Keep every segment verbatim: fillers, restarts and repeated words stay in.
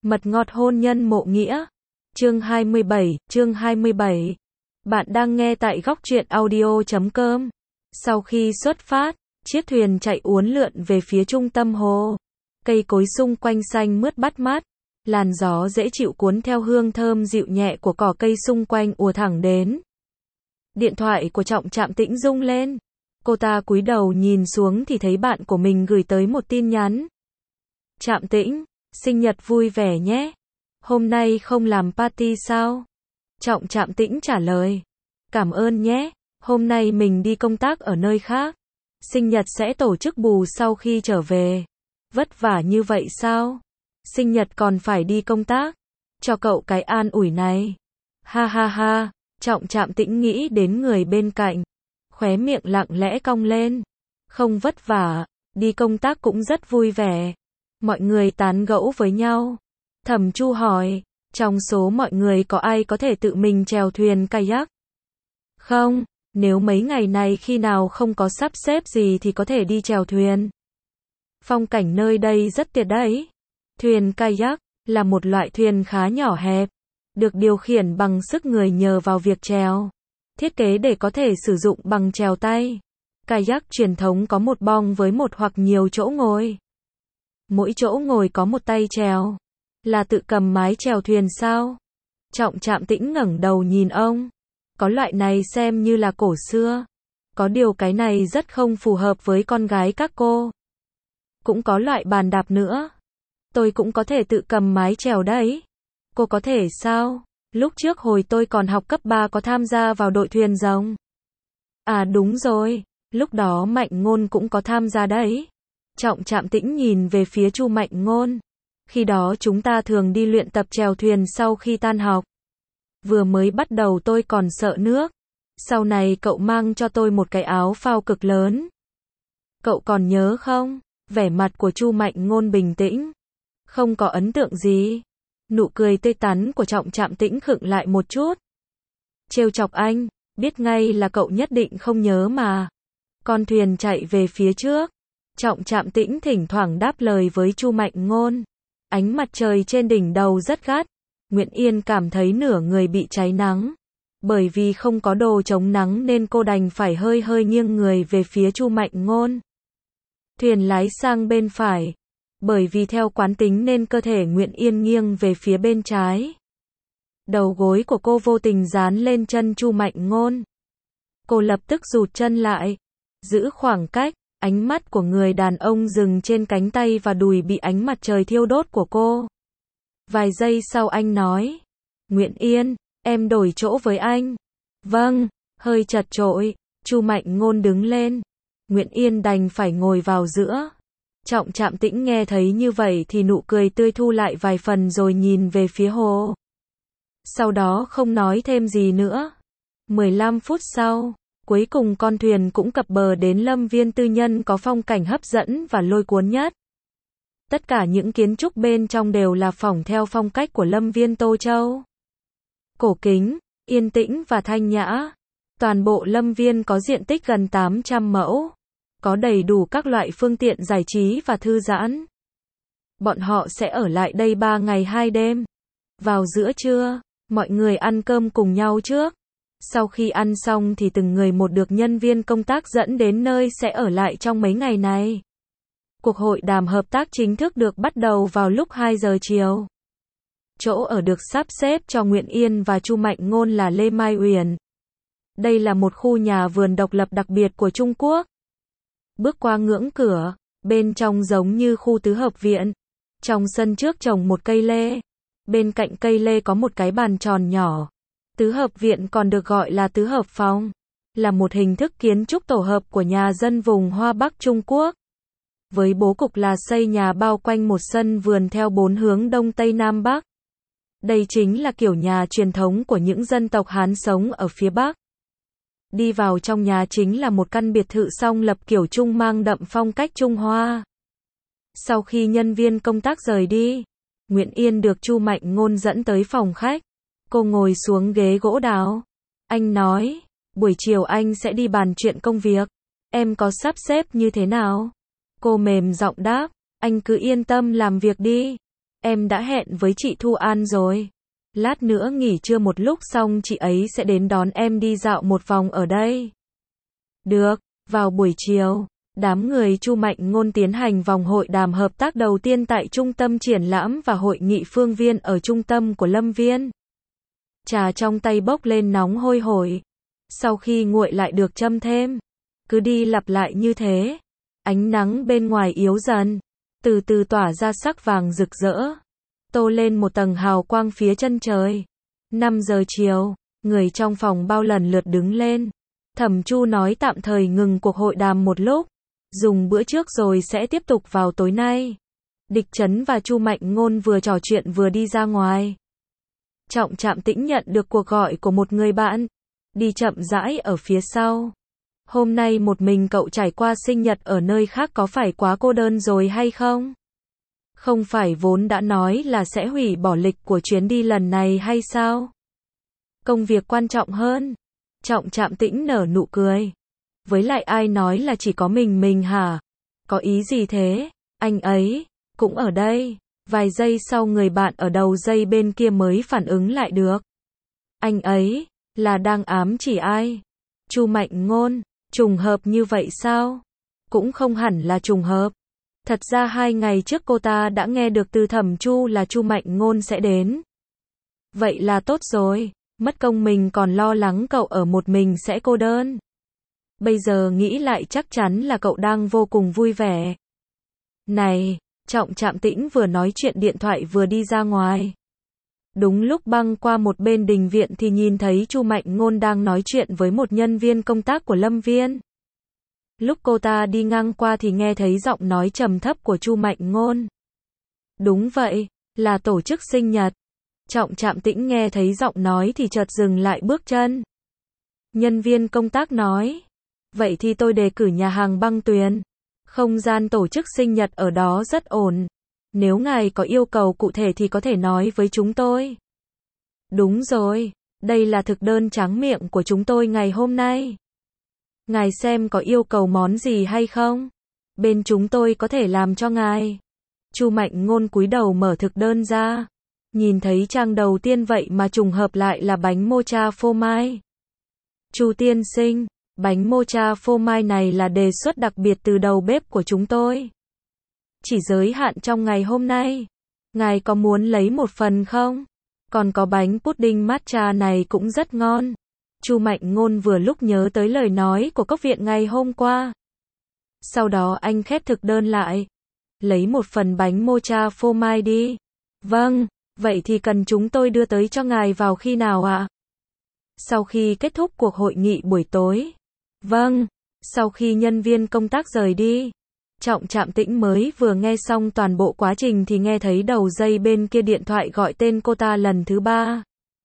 Mật ngọt hôn nhân mộ nghĩa. Chương hai mươi bảy, chương hai mươi bảy. Bạn đang nghe tại góc truyện audio chấm com. Sau khi xuất phát, chiếc thuyền chạy uốn lượn về phía trung tâm hồ. Cây cối xung quanh xanh mướt bắt mắt, làn gió dễ chịu cuốn theo hương thơm dịu nhẹ của cỏ cây xung quanh ùa thẳng đến. Điện thoại của Trọng Trạm Tĩnh rung lên. Cô ta cúi đầu nhìn xuống thì thấy bạn của mình gửi tới một tin nhắn. Trạm Tĩnh, sinh nhật vui vẻ nhé. Hôm nay không làm party sao? Trọng Trạm Tĩnh trả lời. Cảm ơn nhé, hôm nay mình đi công tác ở nơi khác. Sinh nhật sẽ tổ chức bù sau khi trở về. Vất vả như vậy sao? Sinh nhật còn phải đi công tác. Cho cậu cái an ủi này. Ha ha ha, Trọng Trạm Tĩnh nghĩ đến người bên cạnh. Khóe miệng lặng lẽ cong lên. Không vất vả, đi công tác cũng rất vui vẻ. Mọi người tán gẫu với nhau. Thẩm Chu hỏi, trong số mọi người có ai có thể tự mình chèo thuyền kayak? Không, nếu mấy ngày này khi nào không có sắp xếp gì thì có thể đi chèo thuyền. Phong cảnh nơi đây rất tuyệt đấy. Thuyền kayak là một loại thuyền khá nhỏ hẹp, được điều khiển bằng sức người nhờ vào việc chèo. Thiết kế để có thể sử dụng bằng chèo tay. Kayak truyền thống có một bong với một hoặc nhiều chỗ ngồi. Mỗi chỗ ngồi có một tay chèo. Là tự cầm mái chèo thuyền sao? Trọng Trạm Tĩnh ngẩng đầu nhìn ông. Có loại này xem như là cổ xưa. Có điều cái này rất không phù hợp với con gái các cô. Cũng có loại bàn đạp nữa. Tôi cũng có thể tự cầm mái chèo đấy. Cô có thể sao? Lúc trước hồi tôi còn học cấp ba có tham gia vào đội thuyền rồng. À đúng rồi, lúc đó Mạnh Ngôn cũng có tham gia đấy. Trọng Trạm Tĩnh nhìn về phía Chu Mạnh Ngôn. Khi đó chúng ta thường đi luyện tập chèo thuyền sau khi tan học. Vừa mới bắt đầu tôi còn sợ nước. Sau này cậu mang cho tôi một cái áo phao cực lớn. Cậu còn nhớ không? Vẻ mặt của Chu Mạnh Ngôn bình tĩnh. Không có ấn tượng gì. Nụ cười tươi tắn của Trọng Trạm Tĩnh khựng lại một chút. Trêu chọc anh, biết ngay là cậu nhất định không nhớ mà. Con thuyền chạy về phía trước. Trọng Trạm Tĩnh thỉnh thoảng đáp lời với Chu Mạnh Ngôn. Ánh mặt trời trên đỉnh đầu rất gắt. Nguyễn Yên cảm thấy nửa người bị cháy nắng. Bởi vì không có đồ chống nắng nên cô đành phải hơi hơi nghiêng người về phía Chu Mạnh Ngôn. Thuyền lái sang bên phải. Bởi vì theo quán tính nên cơ thể Nguyễn Yên nghiêng về phía bên trái. Đầu gối của cô vô tình dán lên chân Chu Mạnh Ngôn. Cô lập tức rụt chân lại. Giữ khoảng cách. Ánh mắt của người đàn ông dừng trên cánh tay và đùi bị ánh mặt trời thiêu đốt của cô. Vài giây sau anh nói. Nguyễn Yên, em đổi chỗ với anh. Vâng, hơi chật chội. Chu Mạnh Ngôn đứng lên. Nguyễn Yên đành phải ngồi vào giữa. Trọng Trạm Tĩnh nghe thấy như vậy thì nụ cười tươi thu lại vài phần rồi nhìn về phía hồ. Sau đó không nói thêm gì nữa. mười lăm phút sau, cuối cùng con thuyền cũng cập bờ đến lâm viên tư nhân có phong cảnh hấp dẫn và lôi cuốn nhất. Tất cả những kiến trúc bên trong đều là phỏng theo phong cách của lâm viên Tô Châu. Cổ kính, yên tĩnh và thanh nhã. Toàn bộ lâm viên có diện tích gần tám trăm mẫu. Có đầy đủ các loại phương tiện giải trí và thư giãn. Bọn họ sẽ ở lại đây ba ngày hai đêm. Vào giữa trưa, mọi người ăn cơm cùng nhau trước. Sau khi ăn xong thì từng người một được nhân viên công tác dẫn đến nơi sẽ ở lại trong mấy ngày này. Cuộc hội đàm hợp tác chính thức được bắt đầu vào lúc hai giờ chiều. Chỗ ở được sắp xếp cho Nguyễn Yên và Chu Mạnh Ngôn là Lê Mai Uyển. Đây là một khu nhà vườn độc lập đặc biệt của Trung Quốc. Bước qua ngưỡng cửa, bên trong giống như khu tứ hợp viện. Trong sân trước trồng một cây lê. Bên cạnh cây lê có một cái bàn tròn nhỏ. Tứ hợp viện còn được gọi là tứ hợp phòng. Là một hình thức kiến trúc tổ hợp của nhà dân vùng Hoa Bắc Trung Quốc. Với bố cục là xây nhà bao quanh một sân vườn theo bốn hướng Đông Tây Nam Bắc. Đây chính là kiểu nhà truyền thống của những dân tộc Hán sống ở phía Bắc. Đi vào trong nhà chính là một căn biệt thự song lập kiểu Trung mang đậm phong cách Trung Hoa. Sau khi nhân viên công tác rời đi, Nguyễn Yên được Chu Mạnh Ngôn dẫn tới phòng khách. Cô ngồi xuống ghế gỗ đào. Anh nói, buổi chiều anh sẽ đi bàn chuyện công việc. Em có sắp xếp như thế nào? Cô mềm giọng đáp, anh cứ yên tâm làm việc đi. Em đã hẹn với chị Thu An rồi. Lát nữa nghỉ trưa một lúc xong chị ấy sẽ đến đón em đi dạo một vòng ở đây. Được, vào buổi chiều, đám người Chu Mạnh Ngôn tiến hành vòng hội đàm hợp tác đầu tiên tại Trung tâm Triển lãm và Hội nghị Phương Viên ở trung tâm của Lâm Viên. Trà trong tay bốc lên nóng hôi hổi. Sau khi nguội lại được châm thêm. Cứ đi lặp lại như thế. Ánh nắng bên ngoài yếu dần. Từ từ tỏa ra sắc vàng rực rỡ. Tô lên một tầng hào quang phía chân trời. năm giờ chiều, người trong phòng bao lần lượt đứng lên. Thẩm Chu nói tạm thời ngừng cuộc hội đàm một lúc. Dùng bữa trước rồi sẽ tiếp tục vào tối nay. Địch Chấn và Chu Mạnh Ngôn vừa trò chuyện vừa đi ra ngoài. Trọng Trạm Tĩnh nhận được cuộc gọi của một người bạn. Đi chậm rãi ở phía sau. Hôm nay một mình cậu trải qua sinh nhật ở nơi khác có phải quá cô đơn rồi hay không? Không phải vốn đã nói là sẽ hủy bỏ lịch của chuyến đi lần này hay sao? Công việc quan trọng hơn. Trọng Trạm Tĩnh nở nụ cười. Với lại ai nói là chỉ có mình mình hả? Có ý gì thế? Anh ấy cũng ở đây. Vài giây sau người bạn ở đầu dây bên kia mới phản ứng lại được. Anh ấy là đang ám chỉ ai? Chu Mạnh Ngôn. Trùng hợp như vậy sao? Cũng không hẳn là trùng hợp. Thật ra hai ngày trước cô ta đã nghe được từ Thẩm Chu là Chu Mạnh Ngôn sẽ đến. Vậy là tốt rồi. Mất công mình còn lo lắng cậu ở một mình sẽ cô đơn. Bây giờ nghĩ lại chắc chắn là cậu đang vô cùng vui vẻ. Này, Trọng Trạm Tĩnh vừa nói chuyện điện thoại vừa đi ra ngoài. Đúng lúc băng qua một bên đình viện thì nhìn thấy Chu Mạnh Ngôn đang nói chuyện với một nhân viên công tác của Lâm Viên. Lúc cô ta đi ngang qua thì nghe thấy giọng nói trầm thấp của Chu Mạnh Ngôn. Đúng vậy, là tổ chức sinh nhật. Trọng Trạm Tĩnh nghe thấy giọng nói thì chợt dừng lại bước chân. Nhân viên công tác nói. Vậy thì tôi đề cử nhà hàng Băng Tuyền. Không gian tổ chức sinh nhật ở đó rất ổn. Nếu ngài có yêu cầu cụ thể thì có thể nói với chúng tôi. Đúng rồi, đây là thực đơn tráng miệng của chúng tôi ngày hôm nay. Ngài xem có yêu cầu món gì hay không? Bên chúng tôi có thể làm cho ngài. Chu Mạnh Ngôn cúi đầu mở thực đơn ra. Nhìn thấy trang đầu tiên vậy mà trùng hợp lại là bánh mocha phô mai. Chu tiên sinh, bánh mocha phô mai này là đề xuất đặc biệt từ đầu bếp của chúng tôi. Chỉ giới hạn trong ngày hôm nay. Ngài có muốn lấy một phần không? Còn có bánh pudding matcha này cũng rất ngon. Chu Mạnh Ngôn vừa lúc nhớ tới lời nói của Cốc Viện ngày hôm qua. Sau đó anh khép thực đơn lại. Lấy một phần bánh mocha phô mai đi. Vâng, vậy thì cần chúng tôi đưa tới cho ngài vào khi nào ạ? Sau khi kết thúc cuộc hội nghị buổi tối. Vâng, sau khi nhân viên công tác rời đi. Trọng Trạm Tĩnh mới vừa nghe xong toàn bộ quá trình thì nghe thấy đầu dây bên kia điện thoại gọi tên cô ta lần thứ ba.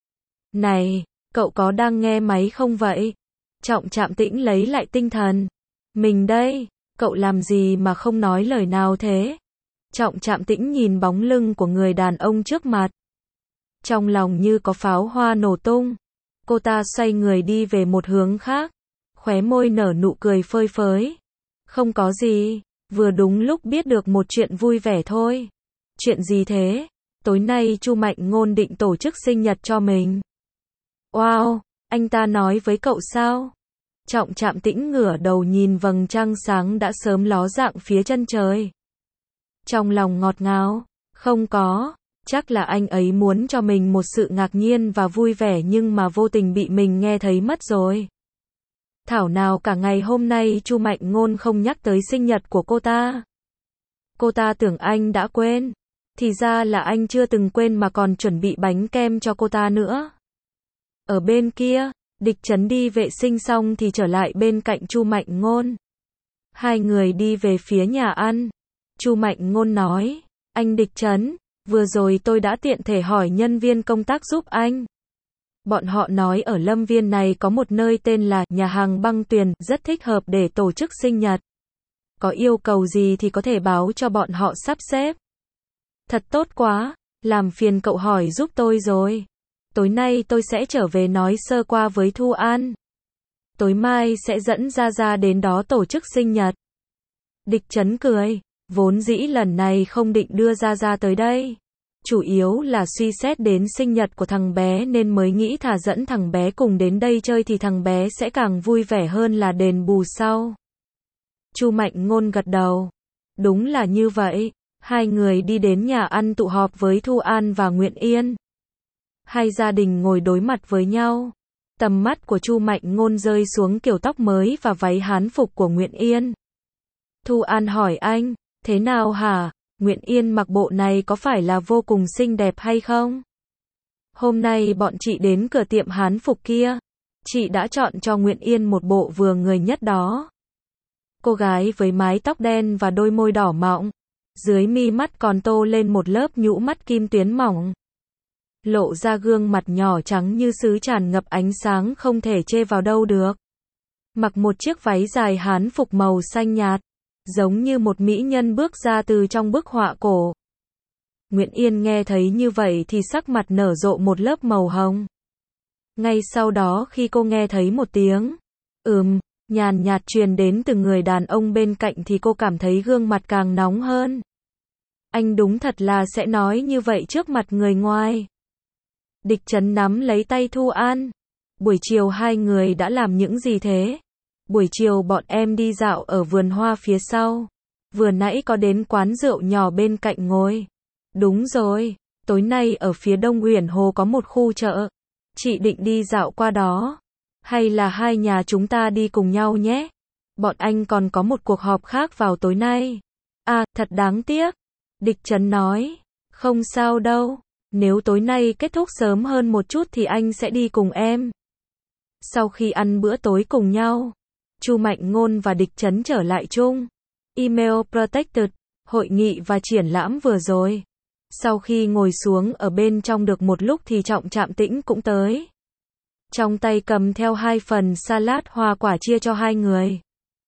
Này, cậu có đang nghe máy không vậy? Trọng Trạm Tĩnh lấy lại tinh thần. Mình đây, cậu làm gì mà không nói lời nào thế? Trọng Trạm Tĩnh nhìn bóng lưng của người đàn ông trước mặt. Trong lòng như có pháo hoa nổ tung. Cô ta xoay người đi về một hướng khác. Khóe môi nở nụ cười phơi phới. Không có gì. Vừa đúng lúc biết được một chuyện vui vẻ thôi. Chuyện gì thế? Tối nay Chu Mạnh Ngôn định tổ chức sinh nhật cho mình. Wow, anh ta nói với cậu sao? Trọng Trạm Tĩnh ngửa đầu nhìn vầng trăng sáng đã sớm ló dạng phía chân trời. Trong lòng ngọt ngào, không có, chắc là anh ấy muốn cho mình một sự ngạc nhiên và vui vẻ nhưng mà vô tình bị mình nghe thấy mất rồi. Thảo nào cả ngày hôm nay Chu Mạnh Ngôn không nhắc tới sinh nhật của cô ta. Cô ta tưởng anh đã quên. Thì ra là anh chưa từng quên mà còn chuẩn bị bánh kem cho cô ta nữa. Ở bên kia, Địch Chấn đi vệ sinh xong thì trở lại bên cạnh Chu Mạnh Ngôn. Hai người đi về phía nhà ăn. Chu Mạnh Ngôn nói, anh Địch Chấn, vừa rồi tôi đã tiện thể hỏi nhân viên công tác giúp anh. Bọn họ nói ở Lâm Viên này có một nơi tên là nhà hàng Băng Tuyền, rất thích hợp để tổ chức sinh nhật. Có yêu cầu gì thì có thể báo cho bọn họ sắp xếp. Thật tốt quá, làm phiền cậu hỏi giúp tôi rồi. Tối nay tôi sẽ trở về nói sơ qua với Thu An. Tối mai sẽ dẫn Gia Gia đến đó tổ chức sinh nhật. Địch Chấn cười, vốn dĩ lần này không định đưa Gia Gia tới đây. Chủ yếu là suy xét đến sinh nhật của thằng bé nên mới nghĩ thà dẫn thằng bé cùng đến đây chơi thì thằng bé sẽ càng vui vẻ hơn là đền bù sau. Chu Mạnh Ngôn gật đầu. Đúng là như vậy. Hai người đi đến nhà ăn tụ họp với Thu An và Nguyện Yên. Hai gia đình ngồi đối mặt với nhau. Tầm mắt của Chu Mạnh Ngôn rơi xuống kiểu tóc mới và váy hán phục của Nguyện Yên. Thu An hỏi anh, thế nào hả? Nguyện Yên mặc bộ này có phải là vô cùng xinh đẹp hay không? Hôm nay bọn chị đến cửa tiệm hán phục kia. Chị đã chọn cho Nguyện Yên một bộ vừa người nhất đó. Cô gái với mái tóc đen và đôi môi đỏ mọng. Dưới mi mắt còn tô lên một lớp nhũ mắt kim tuyến mỏng. Lộ ra gương mặt nhỏ trắng như sứ tràn ngập ánh sáng không thể chê vào đâu được. Mặc một chiếc váy dài hán phục màu xanh nhạt. Giống như một mỹ nhân bước ra từ trong bức họa cổ. Nguyện Yên nghe thấy như vậy thì sắc mặt nở rộ một lớp màu hồng. Ngay sau đó khi cô nghe thấy một tiếng ừm, nhàn nhạt truyền đến từ người đàn ông bên cạnh thì cô cảm thấy gương mặt càng nóng hơn. Anh đúng thật là sẽ nói như vậy trước mặt người ngoài. Địch Trấn nắm lấy tay Thu An. Buổi chiều hai người đã làm những gì thế? Buổi chiều bọn em đi dạo ở vườn hoa phía sau. Vừa nãy có đến quán rượu nhỏ bên cạnh ngồi. Đúng rồi, tối nay ở phía Đông Uyển Hồ có một khu chợ. Chị định đi dạo qua đó. Hay là hai nhà chúng ta đi cùng nhau nhé? Bọn anh còn có một cuộc họp khác vào tối nay. À, thật đáng tiếc. Địch Trấn nói. Không sao đâu. Nếu tối nay kết thúc sớm hơn một chút thì anh sẽ đi cùng em. Sau khi ăn bữa tối cùng nhau, Chu Mạnh Ngôn và Địch Trấn trở lại chung. Email Protected, hội nghị và triển lãm vừa rồi. Sau khi ngồi xuống ở bên trong được một lúc thì Trọng Trạm Tĩnh cũng tới. Trong tay cầm theo hai phần salad hoa quả chia cho hai người.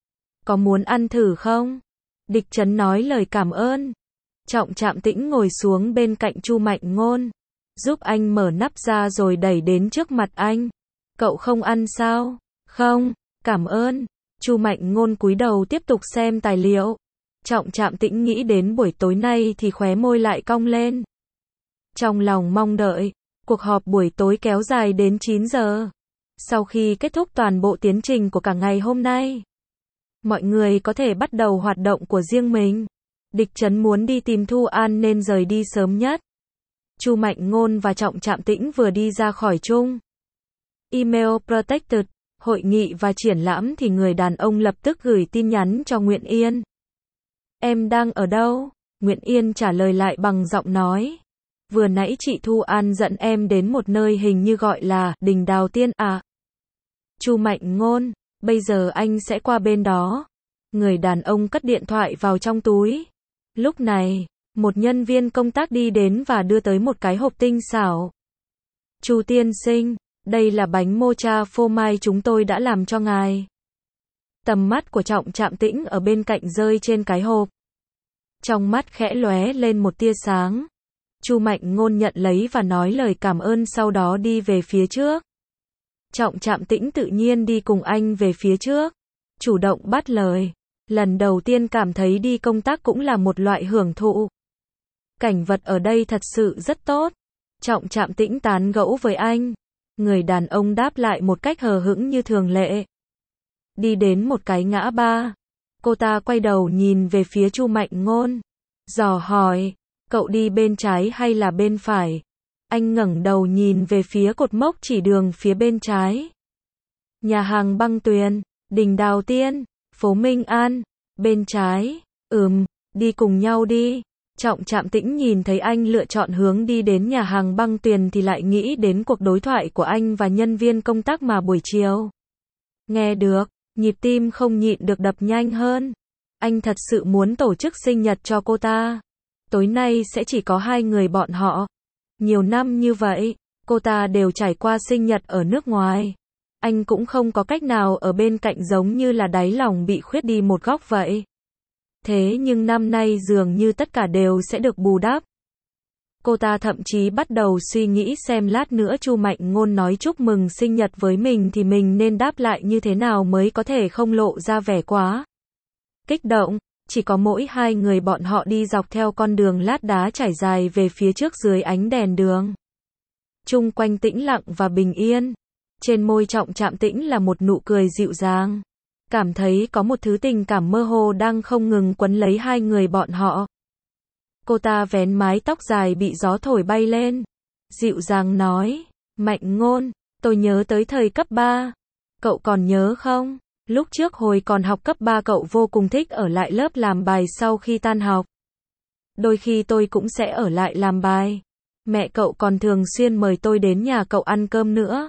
Có muốn ăn thử không? Địch Trấn nói lời cảm ơn. Trọng Trạm Tĩnh ngồi xuống bên cạnh Chu Mạnh Ngôn, giúp anh mở nắp ra rồi đẩy đến trước mặt anh. Cậu không ăn sao? Không, cảm ơn. Chu Mạnh Ngôn cúi đầu tiếp tục xem tài liệu. Trọng Trạm Tĩnh nghĩ đến buổi tối nay thì khóe môi lại cong lên. Trong lòng mong đợi, cuộc họp buổi tối kéo dài đến chín giờ. Sau khi kết thúc toàn bộ tiến trình của cả ngày hôm nay, mọi người có thể bắt đầu hoạt động của riêng mình. Địch Trấn muốn đi tìm Thu An nên rời đi sớm nhất. Chu Mạnh Ngôn và Trọng Trạm Tĩnh vừa đi ra khỏi chung. Email Protected, hội nghị và triển lãm thì người đàn ông lập tức gửi tin nhắn cho Nguyện Yên. Em đang ở đâu? Nguyện Yên trả lời lại bằng giọng nói. Vừa nãy chị Thu An dẫn em đến một nơi hình như gọi là Đình Đào Tiên à? Chu Mạnh Ngôn, bây giờ anh sẽ qua bên đó. Người đàn ông cất điện thoại vào trong túi. Lúc này, một nhân viên công tác đi đến và đưa tới một cái hộp tinh xảo. Chu tiên sinh, đây là bánh mocha phô mai chúng tôi đã làm cho ngài. Tầm mắt của Trọng Trạm Tĩnh ở bên cạnh rơi trên cái hộp. Trong mắt khẽ lóe lên một tia sáng. Chu Mạnh Ngôn nhận lấy và nói lời cảm ơn sau đó đi về phía trước. Trọng Trạm Tĩnh tự nhiên đi cùng anh về phía trước. Chủ động bắt lời. Lần đầu tiên cảm thấy đi công tác cũng là một loại hưởng thụ. Cảnh vật ở đây thật sự rất tốt. Trọng Trạm Tĩnh tán gẫu với anh. Người đàn ông đáp lại một cách hờ hững như thường lệ. Đi đến một cái ngã ba. Cô ta quay đầu nhìn về phía Chu Mạnh Ngôn. Dò hỏi, cậu đi bên trái hay là bên phải? Anh ngẩng đầu nhìn về phía cột mốc chỉ đường phía bên trái. Nhà hàng Băng Tuyền, Đình Đào Tiên, phố Minh An, bên trái. Ừm, đi cùng nhau đi. Trọng Trạm Tĩnh nhìn thấy anh lựa chọn hướng đi đến nhà hàng Băng Tuyền thì lại nghĩ đến cuộc đối thoại của anh và nhân viên công tác mà buổi chiều. Nghe được, nhịp tim không nhịn được đập nhanh hơn. Anh thật sự muốn tổ chức sinh nhật cho cô ta. Tối nay sẽ chỉ có hai người bọn họ. Nhiều năm như vậy, cô ta đều trải qua sinh nhật ở nước ngoài. Anh cũng không có cách nào ở bên cạnh giống như là đáy lòng bị khuyết đi một góc vậy. Thế nhưng năm nay dường như tất cả đều sẽ được bù đắp. Cô ta thậm chí bắt đầu suy nghĩ xem lát nữa Chu Mạnh Ngôn nói chúc mừng sinh nhật với mình thì mình nên đáp lại như thế nào mới có thể không lộ ra vẻ quá kích động. chỉ có mỗi hai người bọn họ đi dọc theo con đường lát đá trải dài về phía trước dưới ánh đèn đường. Chung quanh tĩnh lặng và bình yên. Trên môi Trọng Trạm Tĩnh là một nụ cười dịu dàng. Cảm thấy có một thứ tình cảm mơ hồ đang không ngừng quấn lấy hai người bọn họ. Cô ta vén mái tóc dài bị gió thổi bay lên. Dịu dàng nói, Mạnh Ngôn, tôi nhớ tới thời cấp ba. Cậu còn nhớ không? Lúc trước hồi còn học cấp ba cậu vô cùng thích ở lại lớp làm bài sau khi tan học. Đôi khi tôi cũng sẽ ở lại làm bài. Mẹ cậu còn thường xuyên mời tôi đến nhà cậu ăn cơm nữa.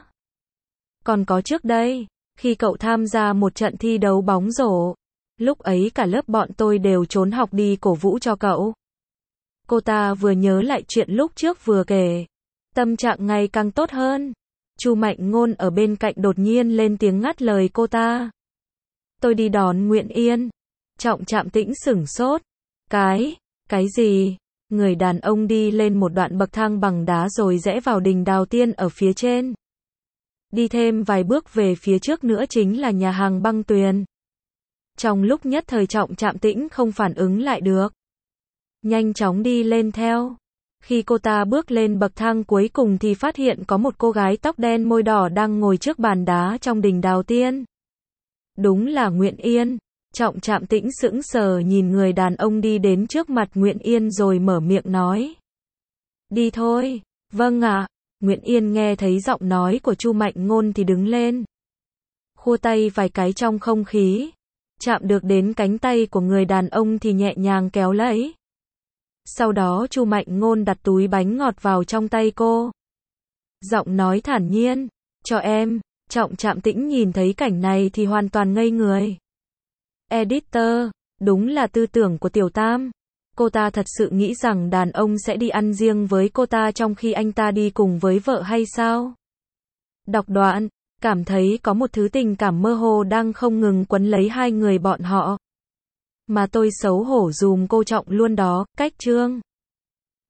Còn có trước đây, khi cậu tham gia một trận thi đấu bóng rổ, lúc ấy cả lớp bọn tôi đều trốn học đi cổ vũ cho cậu. Cô ta vừa nhớ lại chuyện lúc trước vừa kể. Tâm trạng ngày càng tốt hơn. Chu Mạnh Ngôn ở bên cạnh đột nhiên lên tiếng ngắt lời cô ta. Tôi đi đón Nguyện Yên. Trọng Trạm Tĩnh sửng sốt. Cái, cái gì? Người đàn ông đi lên một đoạn bậc thang bằng đá rồi rẽ vào đình Đào Tiên ở phía trên. Đi thêm vài bước về phía trước nữa chính là nhà hàng Băng Tuyền. Trong lúc nhất thời Trọng Trạm Tĩnh không phản ứng lại được. Nhanh chóng đi lên theo. Khi cô ta bước lên bậc thang cuối cùng thì phát hiện có một cô gái tóc đen môi đỏ đang ngồi trước bàn đá trong đình Đào Tiên. Đúng là Nguyện Yên. Trọng Trạm Tĩnh sững sờ nhìn người đàn ông đi đến trước mặt Nguyện Yên rồi mở miệng nói. Đi thôi. Vâng ạ. Nguyện Yên nghe thấy giọng nói của Chu Mạnh Ngôn thì đứng lên. Khua tay vài cái trong không khí. Chạm được đến cánh tay của người đàn ông thì nhẹ nhàng kéo lấy. Sau đó Chu Mạnh Ngôn đặt túi bánh ngọt vào trong tay cô. Giọng nói thản nhiên. Cho em. Trọng Trạm Tĩnh nhìn thấy cảnh này thì hoàn toàn ngây người. Editor. Đúng là tư tưởng của Tiểu Tam. Cô ta thật sự nghĩ rằng đàn ông sẽ đi ăn riêng với cô ta trong khi anh ta đi cùng với vợ hay sao? Đọc đoạn, cảm thấy có một thứ tình cảm mơ hồ đang không ngừng quấn lấy hai người bọn họ. Mà tôi xấu hổ dùm cô Trọng luôn đó, cách chương.